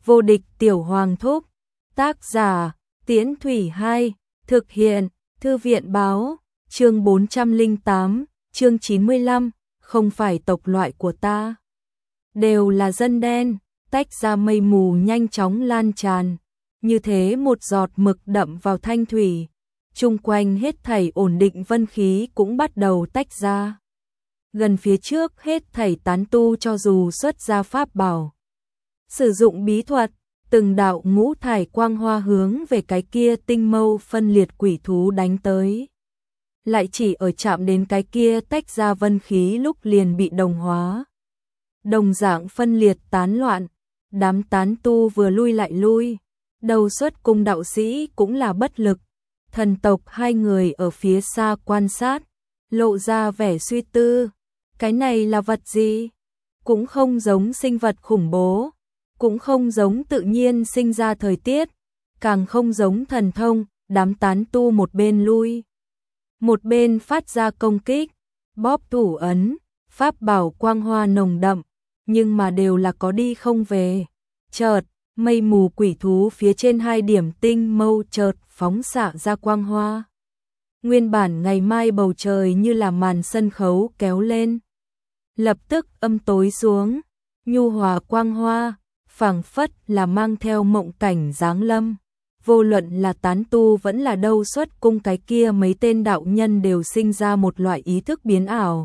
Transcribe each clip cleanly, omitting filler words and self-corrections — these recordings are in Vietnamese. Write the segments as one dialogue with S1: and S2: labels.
S1: Vô địch tiểu hoàng thúc. Tác giả, Tiễn Thủy 2, thực hiện, Thư viện báo, chương 408, chương 95, không phải tộc loại của ta. Đều là dân đen, tách ra mây mù nhanh chóng lan tràn. Như thế một giọt mực đậm vào thanh thủy. Chung quanh hết thảy ổn định vân khí cũng bắt đầu tách ra. Gần phía trước hết thảy tán tu cho dù xuất ra pháp bảo. Sử dụng bí thuật, từng đạo ngũ thải quang hoa hướng về cái kia tinh mâu phân liệt quỷ thú đánh tới. Lại chỉ ở chạm đến cái kia tách ra vân khí lúc liền bị đồng hóa. Đồng dạng phân liệt tán loạn, đám tán tu vừa lui lại lui. Đầu xuất cung đạo sĩ cũng là bất lực. Thần tộc hai người ở phía xa quan sát, lộ ra vẻ suy tư. Cái này là vật gì? Cũng không giống sinh vật khủng bố, cũng không giống tự nhiên sinh ra thời tiết, càng không giống thần thông. Đám tán tu một bên lui, một bên phát ra công kích, bóp thủ ấn, pháp bảo quang hoa nồng đậm, nhưng mà đều là có đi không về. Chợt, mây mù quỷ thú phía trên hai điểm tinh mâu chợt phóng xạ ra quang hoa. Nguyên bản ngày mai bầu trời như là màn sân khấu kéo lên, lập tức âm tối xuống, nhu hòa quang hoa, phảng phất là mang theo mộng cảnh giáng lâm. Vô luận là tán tu vẫn là đâu xuất cung cái kia mấy tên đạo nhân đều sinh ra một loại ý thức biến ảo.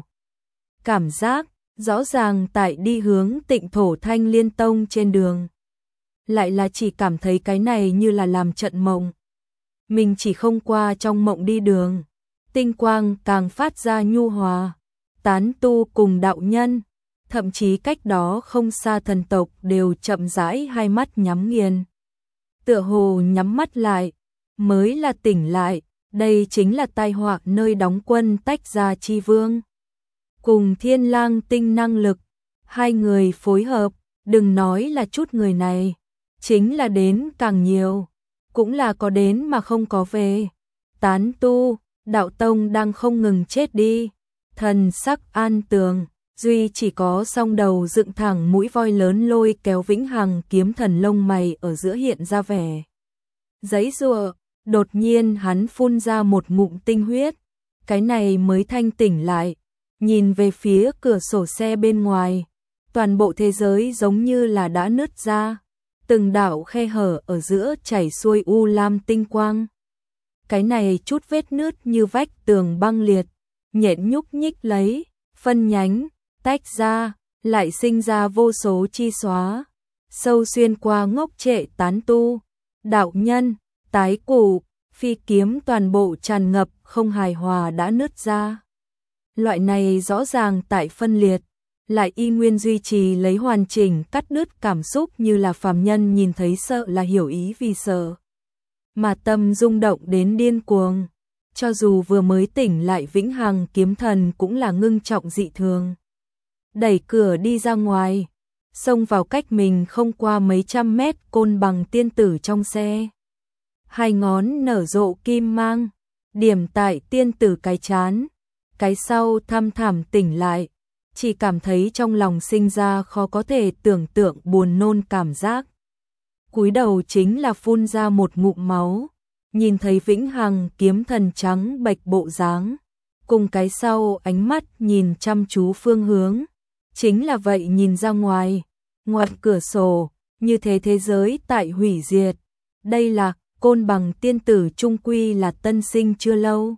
S1: Cảm giác, rõ ràng tại đi hướng Tịnh Thổ Thanh Liên Tông trên đường. Lại là chỉ cảm thấy cái này như là làm trận mộng. Mình chỉ không qua trong mộng đi đường. Tinh quang càng phát ra nhu hòa. Tán tu cùng đạo nhân, thậm chí cách đó không xa thần tộc đều chậm rãi hai mắt nhắm nghiền. Tựa hồ nhắm mắt lại, mới là tỉnh lại. Đây chính là tai họa nơi đóng quân tách ra chi vương. Cùng Thiên Lang tinh năng lực, hai người phối hợp, đừng nói là chút người này. Chính là đến càng nhiều, cũng là có đến mà không có về. Tán tu, đạo tông đang không ngừng chết đi. Thần sắc an tường, duy chỉ có song đầu dựng thẳng mũi voi lớn lôi kéo vĩnh hằng kiếm thần lông mày ở giữa hiện ra vẻ giãy giụa. Đột nhiên hắn phun ra một ngụm tinh huyết, cái này mới thanh tỉnh lại, nhìn về phía cửa sổ xe bên ngoài. Toàn bộ thế giới giống như là đã nứt ra, từng đạo khe hở ở giữa chảy xuôi u lam tinh quang. Cái này chút vết nứt như vách tường băng liệt, nhện nhúc nhích lấy, phân nhánh, tách ra, lại sinh ra vô số chi xóa, sâu xuyên qua ngốc trệ tán tu, đạo nhân, tái cụ, phi kiếm toàn bộ tràn ngập không hài hòa đã nứt ra. Loại này rõ ràng tại phân liệt, lại y nguyên duy trì lấy hoàn chỉnh cắt đứt cảm xúc như là phàm nhân nhìn thấy sợ là hiểu ý vì sợ. Mà tâm rung động đến điên cuồng, cho dù vừa mới tỉnh lại vĩnh hằng kiếm thần cũng là ngưng trọng dị thường. Đẩy cửa đi ra ngoài, xông vào cách mình không qua mấy trăm mét Côn Bằng tiên tử trong xe. Hai ngón nở rộ kim mang, điểm tại tiên tử cái chán, cái sau thăm thẳm tỉnh lại. Chỉ cảm thấy trong lòng sinh ra khó có thể tưởng tượng buồn nôn cảm giác. Cúi đầu chính là phun ra một ngụm máu, nhìn thấy vĩnh hằng kiếm thần trắng bệch bộ dáng, cùng cái sau ánh mắt nhìn chăm chú phương hướng. Chính là vậy nhìn ra ngoài, ngoặt cửa sổ, như thế giới tại hủy diệt. Đây là Côn Bằng tiên tử trung quy là tân sinh chưa lâu.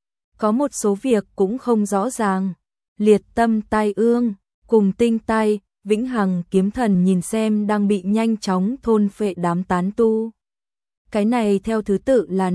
S1: Có một số việc cũng không rõ ràng. Liệt tâm tai ương, cùng tinh tai, vĩnh hằng kiếm thần nhìn xem đang bị nhanh chóng thôn phệ đám tán tu. Cái này theo thứ tự là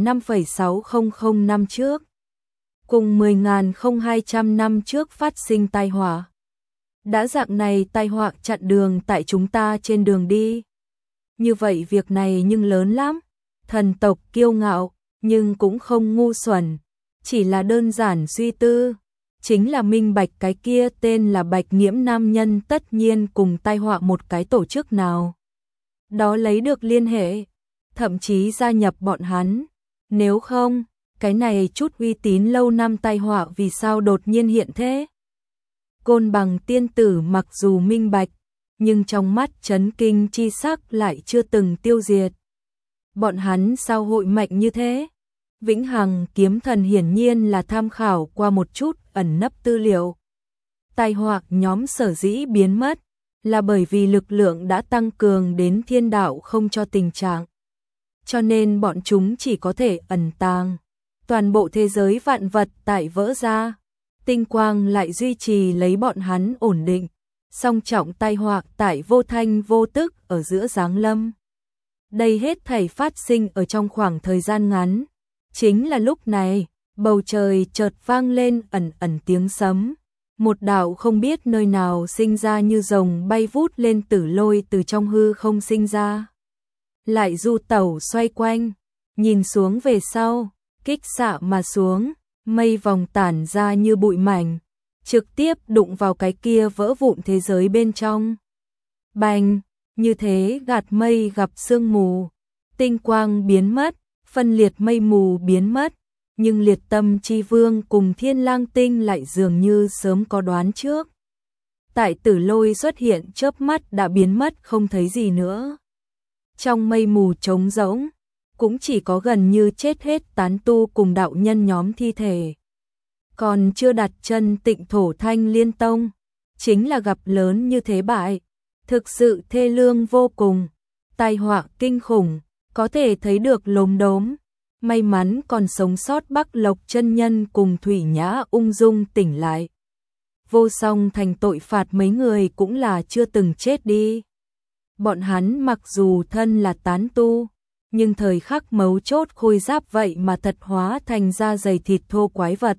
S1: 5,600 năm trước, cùng 10.200 năm trước phát sinh tai họa. Đã dạng này tai họa chặn đường tại chúng ta trên đường đi. Như vậy việc này nhưng lớn lắm. Thần tộc kiêu ngạo, nhưng cũng không ngu xuẩn, chỉ là đơn giản suy tư. Chính là minh bạch cái kia tên là Bạch Nghiễm nam nhân tất nhiên cùng tai họa một cái tổ chức nào đó lấy được liên hệ, thậm chí gia nhập bọn hắn. Nếu không, cái này chút uy tín lâu năm tai họa vì sao đột nhiên hiện thế? Côn Bằng tiên tử mặc dù minh bạch, nhưng trong mắt chấn kinh chi sắc lại chưa từng tiêu diệt. Bọn hắn sao hội mạnh như thế? Vĩnh Hằng kiếm thần hiển nhiên là tham khảo qua một chút ẩn nấp tư liệu. Tai họa nhóm sở dĩ biến mất là bởi vì lực lượng đã tăng cường đến thiên đạo không cho tình trạng. Cho nên bọn chúng chỉ có thể ẩn tàng. Toàn bộ thế giới vạn vật tại vỡ ra, tinh quang lại duy trì lấy bọn hắn ổn định, song trọng tai họa tại vô thanh vô tức ở giữa giáng lâm. Đây hết thảy phát sinh ở trong khoảng thời gian ngắn. Chính là lúc này, bầu trời chợt vang lên ẩn ẩn tiếng sấm. Một đạo không biết nơi nào sinh ra như rồng bay vút lên tử lôi từ trong hư không sinh ra. Lại du tẩu xoay quanh, nhìn xuống về sau, kích xạ mà xuống, mây vòng tản ra như bụi mảnh, trực tiếp đụng vào cái kia vỡ vụn thế giới bên trong. Bành, như thế gạt mây gặp sương mù, tinh quang biến mất, phân liệt mây mù biến mất, nhưng liệt tâm chi vương cùng thiên lang tinh lại dường như sớm có đoán trước. Tại tử lôi xuất hiện chớp mắt đã biến mất không thấy gì nữa. Trong mây mù trống rỗng, cũng chỉ có gần như chết hết tán tu cùng đạo nhân nhóm thi thể. Còn chưa đặt chân Tịnh Thổ Thanh Liên Tông, chính là gặp lớn như thế bại, thực sự thê lương vô cùng, tai họa kinh khủng, có thể thấy được lốm đốm. May mắn còn sống sót Bắc Lộc chân nhân cùng Thủy Nhã ung dung tỉnh lại. Vô Song Thành tội phạt mấy người cũng là chưa từng chết đi. Bọn hắn mặc dù thân là tán tu, nhưng thời khắc mấu chốt khôi giáp vậy mà thật hóa thành da dày thịt thô quái vật.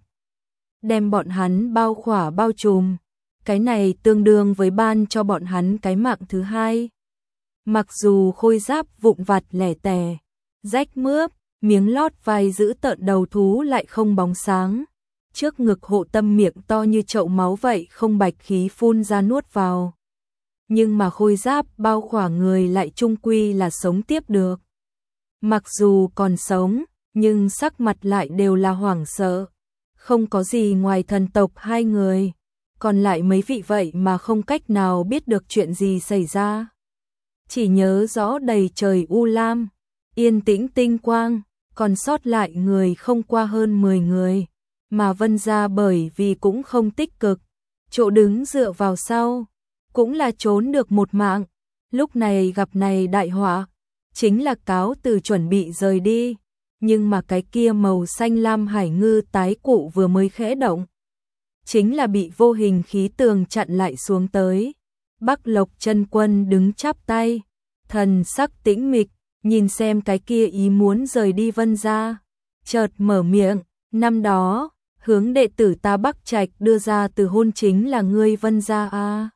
S1: Đem bọn hắn bao khỏa bao trùm, cái này tương đương với ban cho bọn hắn cái mạng thứ hai. Mặc dù khôi giáp vụn vặt lẻ tẻ, rách mướp, miếng lót vai giữ tợn đầu thú lại không bóng sáng. Trước ngực hộ tâm miệng to như chậu máu vậy không bạch khí phun ra nuốt vào. Nhưng mà khôi giáp bao khỏa người lại chung quy là sống tiếp được. Mặc dù còn sống, nhưng sắc mặt lại đều là hoảng sợ. Không có gì ngoài thần tộc hai người. Còn lại mấy vị vậy mà không cách nào biết được chuyện gì xảy ra. Chỉ nhớ rõ đầy trời u lam, yên tĩnh tinh quang, còn sót lại người không qua hơn 10 người. Mà Vân gia bởi vì cũng không tích cực, chỗ đứng dựa vào sau, cũng là trốn được một mạng. Lúc này gặp này đại họa, chính là cáo từ chuẩn bị rời đi. Nhưng mà cái kia màu xanh lam hải ngư tái cụ vừa mới khẽ động, chính là bị vô hình khí tường chặn lại xuống tới. Bắc Lộc chân quân đứng chắp tay, thần sắc tĩnh mịch, nhìn xem cái kia ý muốn rời đi Vân gia, chợt mở miệng, năm đó, hướng đệ tử ta Bắc Trạch đưa ra từ hôn chính là ngươi Vân gia a.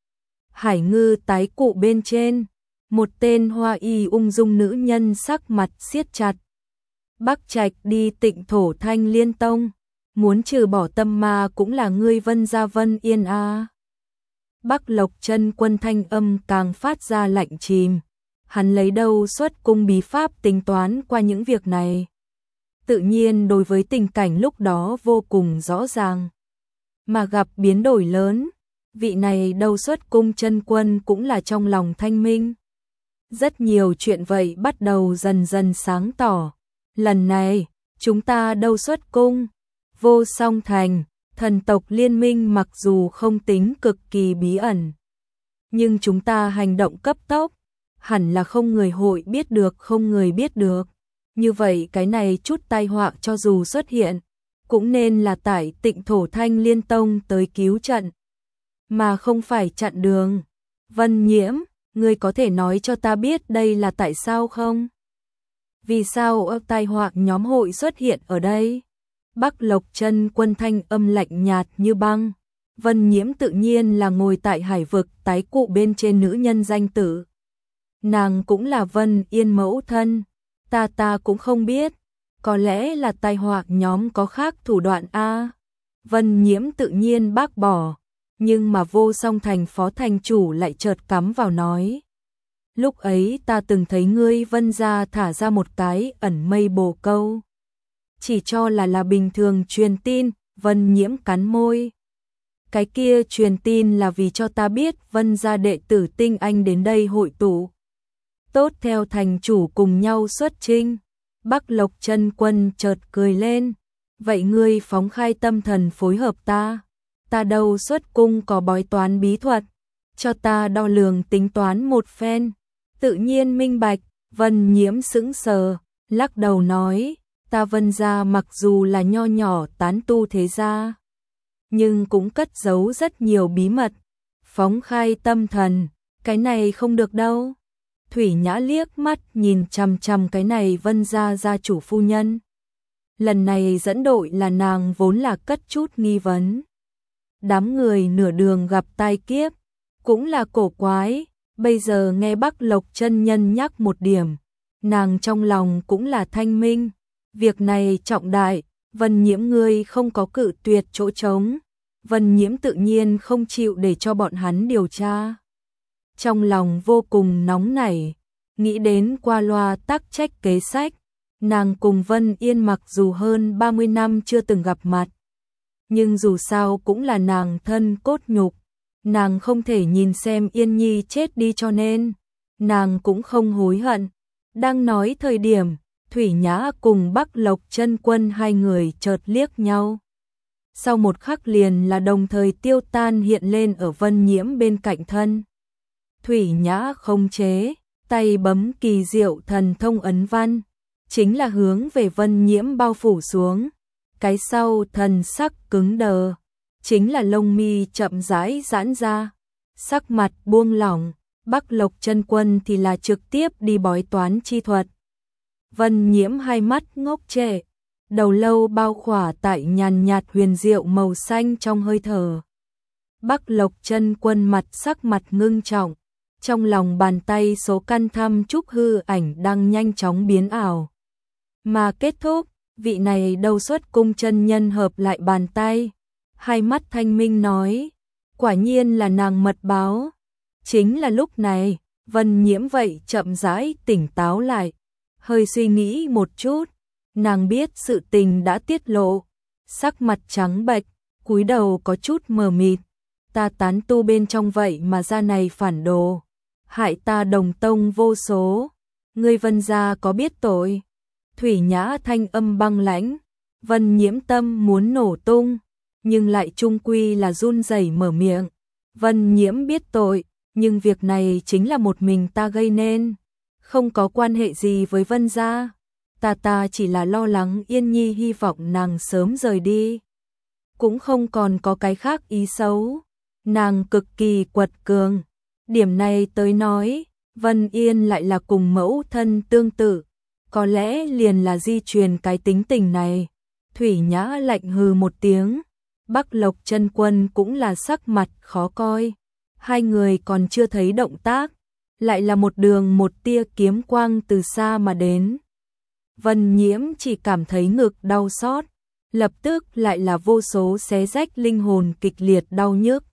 S1: Hải ngư tái cụ bên trên, một tên hoa y ung dung nữ nhân sắc mặt siết chặt. Bắc Trạch đi Tịnh Thổ Thanh Liên Tông, muốn trừ bỏ tâm ma cũng là ngươi Vân gia Vân Yên a. Bắc Lộc chân quân thanh âm càng phát ra lạnh chìm. Hắn lấy đâu xuất cung bí pháp tính toán qua những việc này. Tự nhiên đối với tình cảnh lúc đó vô cùng rõ ràng. Mà gặp biến đổi lớn, vị này đâu xuất cung chân quân cũng là trong lòng thanh minh. Rất nhiều chuyện vậy bắt đầu dần dần sáng tỏ. Lần này, chúng ta đâu xuất cung, Vô Song Thành, thần tộc liên minh mặc dù không tính cực kỳ bí ẩn. Nhưng chúng ta hành động cấp tốc, hẳn là không người hội biết được không người biết được. Như vậy cái này chút tai họa cho dù xuất hiện, cũng nên là tại Tịnh Thổ Thanh Liên Tông tới cứu trận, mà không phải chặn đường. Vân Nhiễm, ngươi có thể nói cho ta biết đây là tại sao không? Vì sao tai họa nhóm hội xuất hiện ở đây? Bắc Lộc chân quân thanh âm lạnh nhạt như băng. Vân Nhiễm tự nhiên là ngồi tại hải vực tái cụ bên trên nữ nhân danh tử. Nàng cũng là Vân Yên mẫu thân. Ta cũng không biết. Có lẽ là tai họa nhóm có khác thủ đoạn a. Vân Nhiễm tự nhiên bác bỏ. Nhưng mà Vô Song Thành phó thành chủ lại chợt cắm vào nói. Lúc ấy ta từng thấy ngươi Vân gia thả ra một cái ẩn mây bồ câu. Chỉ cho là bình thường truyền tin. Vân Nhiễm cắn môi. cái kia truyền tin là vì cho ta biết Vân gia đệ tử tinh anh đến đây hội tụ. Tốt theo thành chủ cùng nhau xuất chinh. Bắc Lộc Chân Quân chợt cười lên. Vậy ngươi phóng khai tâm thần phối hợp ta đâu xuất cung có bói toán bí thuật, cho ta đo lường tính toán một phen. Tự nhiên minh bạch. Vân Nhiễm sững sờ, lắc đầu nói, ta Vân gia mặc dù là nho nhỏ tán tu thế gia, nhưng cũng cất giấu rất nhiều bí mật. Phóng khai tâm thần, cái này không được đâu. Thủy Nhã liếc mắt nhìn chằm chằm cái này Vân gia gia chủ phu nhân. Lần này dẫn đội là nàng vốn là cất chút nghi vấn. Đám người nửa đường gặp tai kiếp, cũng là cổ quái, bây giờ nghe Bắc Lộc chân nhân nhắc một điểm, nàng trong lòng cũng là thanh minh. Việc này trọng đại, Vân Nhiễm ngươi không có cự tuyệt chỗ trống. Vân Nhiễm tự nhiên không chịu để cho bọn hắn điều tra. Trong lòng vô cùng nóng nảy, nghĩ đến qua loa tắc trách kế sách. Nàng cùng Vân Yên mặc dù hơn 30 năm chưa từng gặp mặt, nhưng dù sao cũng là nàng thân cốt nhục. Nàng không thể nhìn xem Yên Nhi chết đi cho nên nàng cũng không hối hận. Đang nói thời điểm, Thủy Nhã cùng Bắc Lộc Chân Quân hai người chợt liếc nhau. Sau một khắc liền là đồng thời tiêu tan hiện lên ở Vân Nhiễm bên cạnh thân. Thủy Nhã không chế, tay bấm kỳ diệu thần thông ấn văn, chính là hướng về Vân Nhiễm bao phủ xuống. Cái sau thần sắc cứng đờ, chính là lông mi chậm rãi giãn ra, sắc mặt buông lỏng. Bắc Lộc Chân Quân thì là trực tiếp đi bói toán chi thuật. Vân Nhiễm hai mắt ngốc trệ, đầu lâu bao khỏa tại nhàn nhạt huyền diệu màu xanh trong hơi thở. Bắc Lộc Chân Quân mặt sắc mặt ngưng trọng, trong lòng bàn tay số căn thăm trúc hư ảnh đang nhanh chóng biến ảo. Mà kết thúc, vị này đầu xuất cung chân nhân hợp lại bàn tay, hai mắt thanh minh nói, quả nhiên là nàng mật báo. Chính là lúc này, Vân Nhiễm vậy chậm rãi tỉnh táo lại, hơi suy nghĩ một chút, nàng biết sự tình đã tiết lộ, sắc mặt trắng bệch, cúi đầu có chút mờ mịt. Ta tán tu bên trong vậy mà ra này phản đồ, hại ta đồng tông vô số, ngươi Vân gia có biết tội? Thủy Nhã thanh âm băng lãnh, Vân Nhiễm tâm muốn nổ tung, nhưng lại chung quy là run rẩy mở miệng. Vân Nhiễm biết tội, nhưng việc này chính là một mình ta gây nên, không có quan hệ gì với Vân gia. Ta chỉ là lo lắng Yên Nhi, hy vọng nàng sớm rời đi, cũng không còn có cái khác ý xấu. Nàng cực kỳ quật cường, điểm này tới nói, Vân Yên lại là cùng mẫu thân tương tự, có lẽ liền là di truyền cái tính tình này. Thủy Nhã lạnh hừ một tiếng, Bắc Lộc Chân Quân cũng là sắc mặt khó coi. Hai người còn chưa thấy động tác, lại là một đường một tia kiếm quang từ xa mà đến. Vân Nhiễm chỉ cảm thấy ngực đau xót, lập tức lại là vô số xé rách linh hồn kịch liệt đau nhức.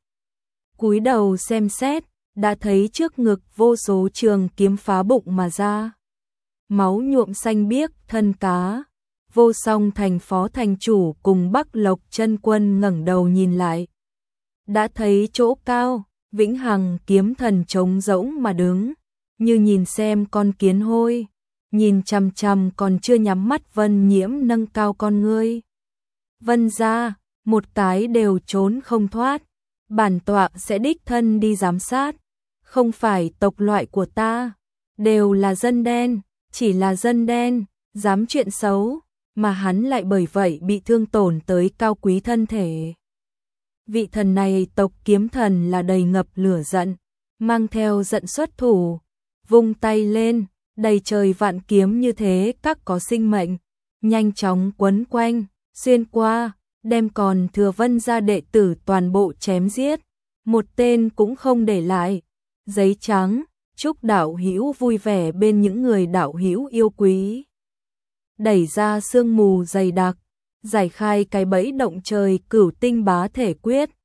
S1: Cúi đầu xem xét, đã thấy trước ngực vô số trường kiếm phá bụng mà ra. Máu nhuộm xanh biếc thân cá. Vô Song thành phó thành chủ cùng Bắc Lộc Chân Quân ngẩng đầu nhìn lại. Đã thấy chỗ cao, Vĩnh Hằng kiếm thần trống rỗng mà đứng, như nhìn xem con kiến hôi, nhìn chằm chằm còn chưa nhắm mắt. Vân Nhiễm nâng cao con ngươi. Vân gia, một cái đều trốn không thoát, bản tọa sẽ đích thân đi giám sát. Không phải tộc loại của ta, đều là dân đen, chỉ là dân đen, dám chuyện xấu, mà hắn lại bởi vậy bị thương tổn tới cao quý thân thể. Vị thần này tộc kiếm thần là đầy ngập lửa giận, mang theo giận xuất thủ, vung tay lên, đầy trời vạn kiếm như thế các có sinh mệnh, nhanh chóng quấn quanh, xuyên qua, đem còn thừa Vân gia đệ tử toàn bộ chém giết, một tên cũng không để lại. Giấy trắng, chúc đạo hữu vui vẻ bên những người đạo hữu yêu quý. Đẩy ra sương mù dày đặc, giải khai cái bẫy động trời Cửu Tinh Bá Thể Quyết.